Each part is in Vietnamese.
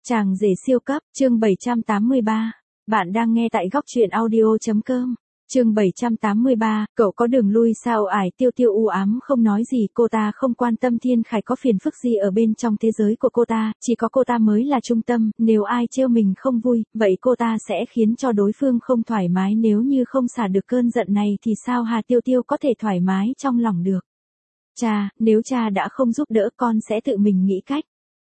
Chàng rể siêu cấp, chương 783. Bạn đang nghe tại góc truyện audio.com. Chương 783, cậu có đường lui sao? Ải Tiêu Tiêu u ám không nói gì, cô ta không quan tâm Thiên Khải có phiền phức gì ở bên trong thế giới của cô ta, chỉ có cô ta mới là trung tâm, nếu ai trêu mình không vui, vậy cô ta sẽ khiến cho đối phương không thoải mái, nếu như không xả được cơn giận này thì sao Hà Tiêu Tiêu có thể thoải mái trong lòng được. Cha, nếu cha đã không giúp đỡ con sẽ tự mình nghĩ cách.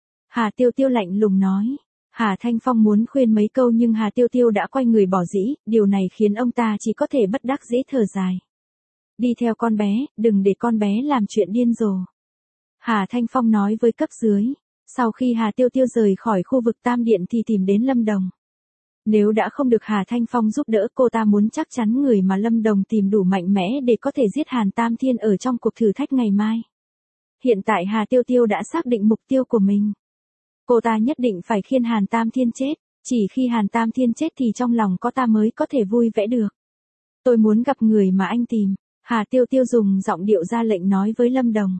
Hà Tiêu Tiêu lạnh lùng nói. Hà Thanh Phong muốn khuyên mấy câu nhưng Hà Tiêu Tiêu đã quay người bỏ dĩ, điều này khiến ông ta chỉ có thể bất đắc dĩ thở dài. Đi theo con bé, đừng để con bé làm chuyện điên rồ. Hà Thanh Phong nói với cấp dưới. Sau khi Hà Tiêu Tiêu rời khỏi khu vực Tam Điện thì tìm đến Lâm Đồng. Nếu đã không được Hà Thanh Phong giúp đỡ, cô ta muốn chắc chắn người mà Lâm Đồng tìm đủ mạnh mẽ để có thể giết Hàn Tam Thiên ở trong cuộc thử thách ngày mai. Hiện tại Hà Tiêu Tiêu đã xác định mục tiêu của mình. Cô ta nhất định phải khiến Hàn Tam Thiên chết, chỉ khi Hàn Tam Thiên chết thì trong lòng cô ta mới có thể vui vẻ được. Tôi muốn gặp người mà anh tìm, Hà Tiêu Tiêu dùng giọng điệu ra lệnh nói với Lâm Đồng.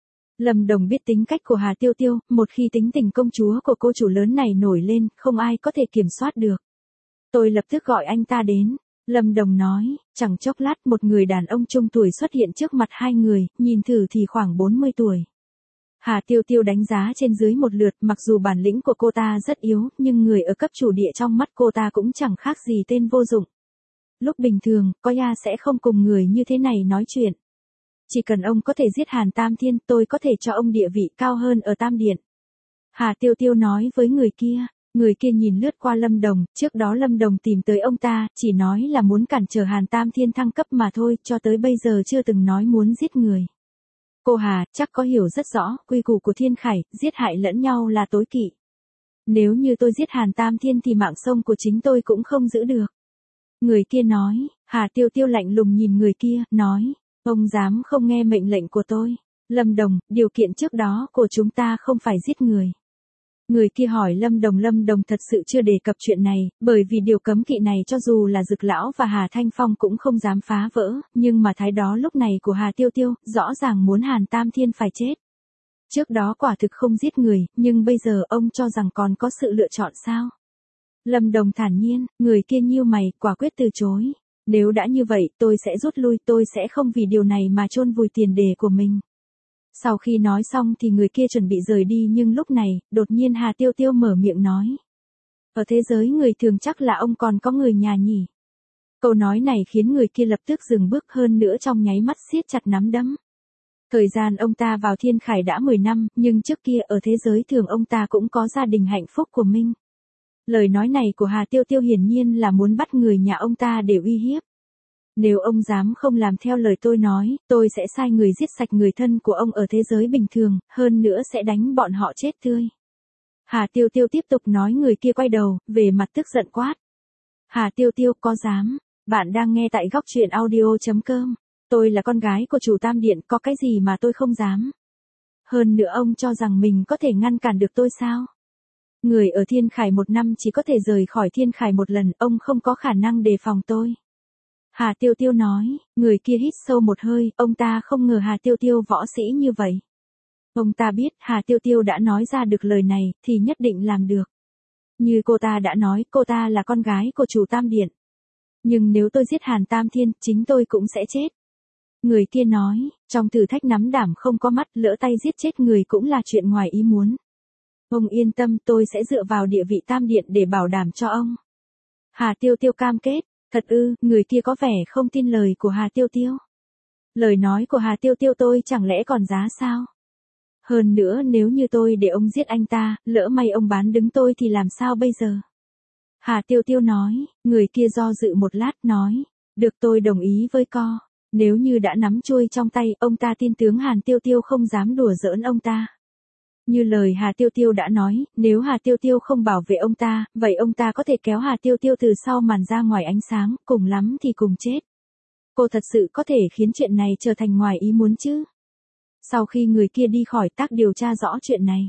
Lâm Đồng biết tính cách của Hà Tiêu Tiêu, một khi tính tình công chúa của cô chủ lớn này nổi lên, không ai có thể kiểm soát được. Tôi lập tức gọi anh ta đến. Lâm Đồng nói, chẳng chốc lát một người đàn ông trung tuổi xuất hiện trước mặt hai người, nhìn thử thì khoảng 40 tuổi. Hà Tiêu Tiêu đánh giá trên dưới một lượt, mặc dù bản lĩnh của cô ta rất yếu, nhưng người ở cấp chủ địa trong mắt cô ta cũng chẳng khác gì tên vô dụng. Lúc bình thường, Koya sẽ không cùng người như thế này nói chuyện. Chỉ cần ông có thể giết Hàn Tam Thiên, tôi có thể cho ông địa vị cao hơn ở Tam Điện. Hà Tiêu Tiêu nói với người kia. Người kia nhìn lướt qua Lâm Đồng, trước đó Lâm Đồng tìm tới ông ta, chỉ nói là muốn cản trở Hàn Tam Thiên thăng cấp mà thôi, cho tới bây giờ chưa từng nói muốn giết người. Cô Hà, chắc có hiểu rất rõ, quy củ của Thiên Khải, giết hại lẫn nhau là tối kỵ. Nếu như tôi giết Hàn Tam Thiên thì mạng sống của chính tôi cũng không giữ được. Người kia nói, Hà Tiêu Tiêu lạnh lùng nhìn người kia, nói, ông dám không nghe mệnh lệnh của tôi. Lâm Đồng, điều kiện trước đó của chúng ta không phải giết người. Người kia hỏi Lâm Đồng thật sự chưa đề cập chuyện này, bởi vì điều cấm kỵ này cho dù là Dực Lão và Hà Thanh Phong cũng không dám phá vỡ, nhưng mà thái đó lúc này của Hà Tiêu Tiêu, rõ ràng muốn Hàn Tam Thiên phải chết. Trước đó quả thực không giết người, nhưng bây giờ ông cho rằng còn có sự lựa chọn sao? Lâm Đồng thản nhiên, người kia nhíu mày, quả quyết từ chối. Nếu đã như vậy, tôi sẽ rút lui, tôi sẽ không vì điều này mà chôn vùi tiền đề của mình. Sau khi nói xong thì người kia chuẩn bị rời đi, nhưng lúc này, đột nhiên Hà Tiêu Tiêu mở miệng nói. Ở thế giới người thường chắc là ông còn có người nhà nhỉ? Câu nói này khiến người kia lập tức dừng bước, hơn nữa trong nháy mắt siết chặt nắm đấm. Thời gian ông ta vào Thiên Khải đã 10 năm, nhưng trước kia ở thế giới thường ông ta cũng có gia đình hạnh phúc của mình. Lời nói này của Hà Tiêu Tiêu hiển nhiên là muốn bắt người nhà ông ta để uy hiếp. Nếu ông dám không làm theo lời tôi nói, tôi sẽ sai người giết sạch người thân của ông ở thế giới bình thường, hơn nữa sẽ đánh bọn họ chết tươi. Hà Tiêu Tiêu tiếp tục nói. Người kia quay đầu, về mặt tức giận quát. Hà Tiêu Tiêu, có dám? Bạn đang nghe tại góc truyện audio.com. Tôi là con gái của chủ Tam Điện, có cái gì mà tôi không dám? Hơn nữa ông cho rằng mình có thể ngăn cản được tôi sao? Người ở Thiên Khải 1 năm chỉ có thể rời khỏi Thiên Khải 1 lần, ông không có khả năng đề phòng tôi. Hà Tiêu Tiêu nói. Người kia hít sâu một hơi, ông ta không ngờ Hà Tiêu Tiêu võ sĩ như vậy. Ông ta biết Hà Tiêu Tiêu đã nói ra được lời này, thì nhất định làm được. Như cô ta đã nói, cô ta là con gái của chủ Tam Điện. Nhưng nếu tôi giết Hàn Tam Thiên, chính tôi cũng sẽ chết. Người kia nói, trong thử thách nắm đảm không có mắt, lỡ tay giết chết người cũng là chuyện ngoài ý muốn. Ông yên tâm, tôi sẽ dựa vào địa vị Tam Điện để bảo đảm cho ông. Hà Tiêu Tiêu cam kết. Thật ư? Người kia có vẻ không tin lời của Hà Tiêu Tiêu. Lời nói của Hà Tiêu Tiêu tôi chẳng lẽ còn giá sao? Hơn nữa nếu như tôi để ông giết anh ta, lỡ may ông bán đứng tôi thì làm sao bây giờ? Hà Tiêu Tiêu nói. Người kia do dự một lát nói. Được, tôi đồng ý với co. Nếu như đã nắm chuôi trong tay, ông ta tin tưởng Hà Tiêu Tiêu không dám đùa giỡn ông ta. Như lời Hà Tiêu Tiêu đã nói, nếu Hà Tiêu Tiêu không bảo vệ ông ta, vậy ông ta có thể kéo Hà Tiêu Tiêu từ sau màn ra ngoài ánh sáng, cùng lắm thì cùng chết. Cô thật sự có thể khiến chuyện này trở thành ngoài ý muốn chứ? Sau khi người kia đi khỏi, tác điều tra rõ chuyện này.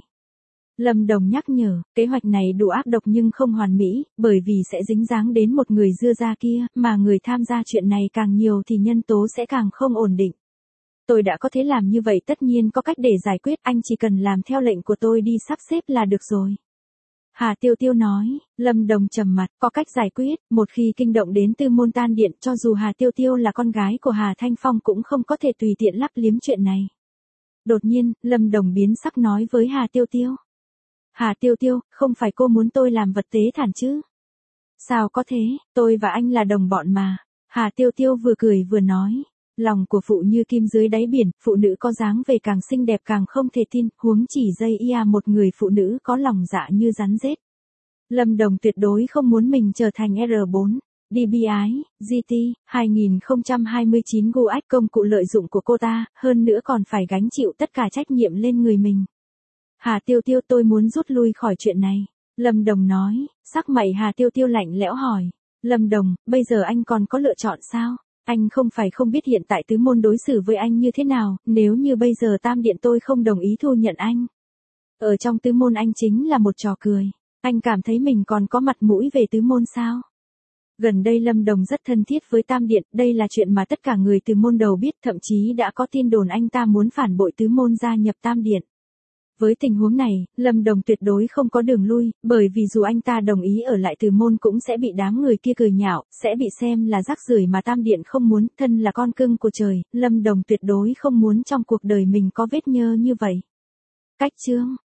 Lâm Đồng nhắc nhở, kế hoạch này đủ ác độc nhưng không hoàn mỹ, bởi vì sẽ dính dáng đến một người dưa da kia, mà người tham gia chuyện này càng nhiều thì nhân tố sẽ càng không ổn định. Tôi đã có thể làm như vậy, tất nhiên có cách để giải quyết, anh chỉ cần làm theo lệnh của tôi đi sắp xếp là được rồi. Hà Tiêu Tiêu nói, Lâm Đồng trầm mặt, có cách giải quyết, một khi kinh động đến tư môn tan điện cho dù Hà Tiêu Tiêu là con gái của Hà Thanh Phong cũng không có thể tùy tiện lấp liếm chuyện này. Đột nhiên, Lâm Đồng biến sắc nói với Hà Tiêu Tiêu. Hà Tiêu Tiêu, không phải cô muốn tôi làm vật tế thản chứ? Sao có thế, tôi và anh là đồng bọn mà. Hà Tiêu Tiêu vừa cười vừa nói. Lòng của phụ như kim dưới đáy biển, phụ nữ có dáng về càng xinh đẹp càng không thể tin, huống chỉ dây ia một người phụ nữ có lòng dạ như rắn rết. Lâm Đồng tuyệt đối không muốn mình trở thành R4, DBI, GT, 2029 GUAC công cụ lợi dụng của cô ta, hơn nữa còn phải gánh chịu tất cả trách nhiệm lên người mình. Hà Tiêu Tiêu tôi muốn rút lui khỏi chuyện này. Lâm Đồng nói, sắc mày Hà Tiêu Tiêu lạnh lẽo hỏi. Lâm Đồng, bây giờ anh còn có lựa chọn sao? Anh không phải không biết hiện tại tứ môn đối xử với anh như thế nào, nếu như bây giờ Tam Điện tôi không đồng ý thu nhận anh. Ở trong tứ môn anh chính là một trò cười. Anh cảm thấy mình còn có mặt mũi về tứ môn sao? Gần đây Lâm Đồng rất thân thiết với Tam Điện, đây là chuyện mà tất cả người từ môn đầu biết, thậm chí đã có tin đồn anh ta muốn phản bội tứ môn gia nhập Tam Điện. Với tình huống này, Lâm Đồng tuyệt đối không có đường lui, bởi vì dù anh ta đồng ý ở lại từ môn cũng sẽ bị đám người kia cười nhạo, sẽ bị xem là rác rưởi mà Tam Điện không muốn, thân là con cưng của trời, Lâm Đồng tuyệt đối không muốn trong cuộc đời mình có vết nhơ như vậy. Cách chương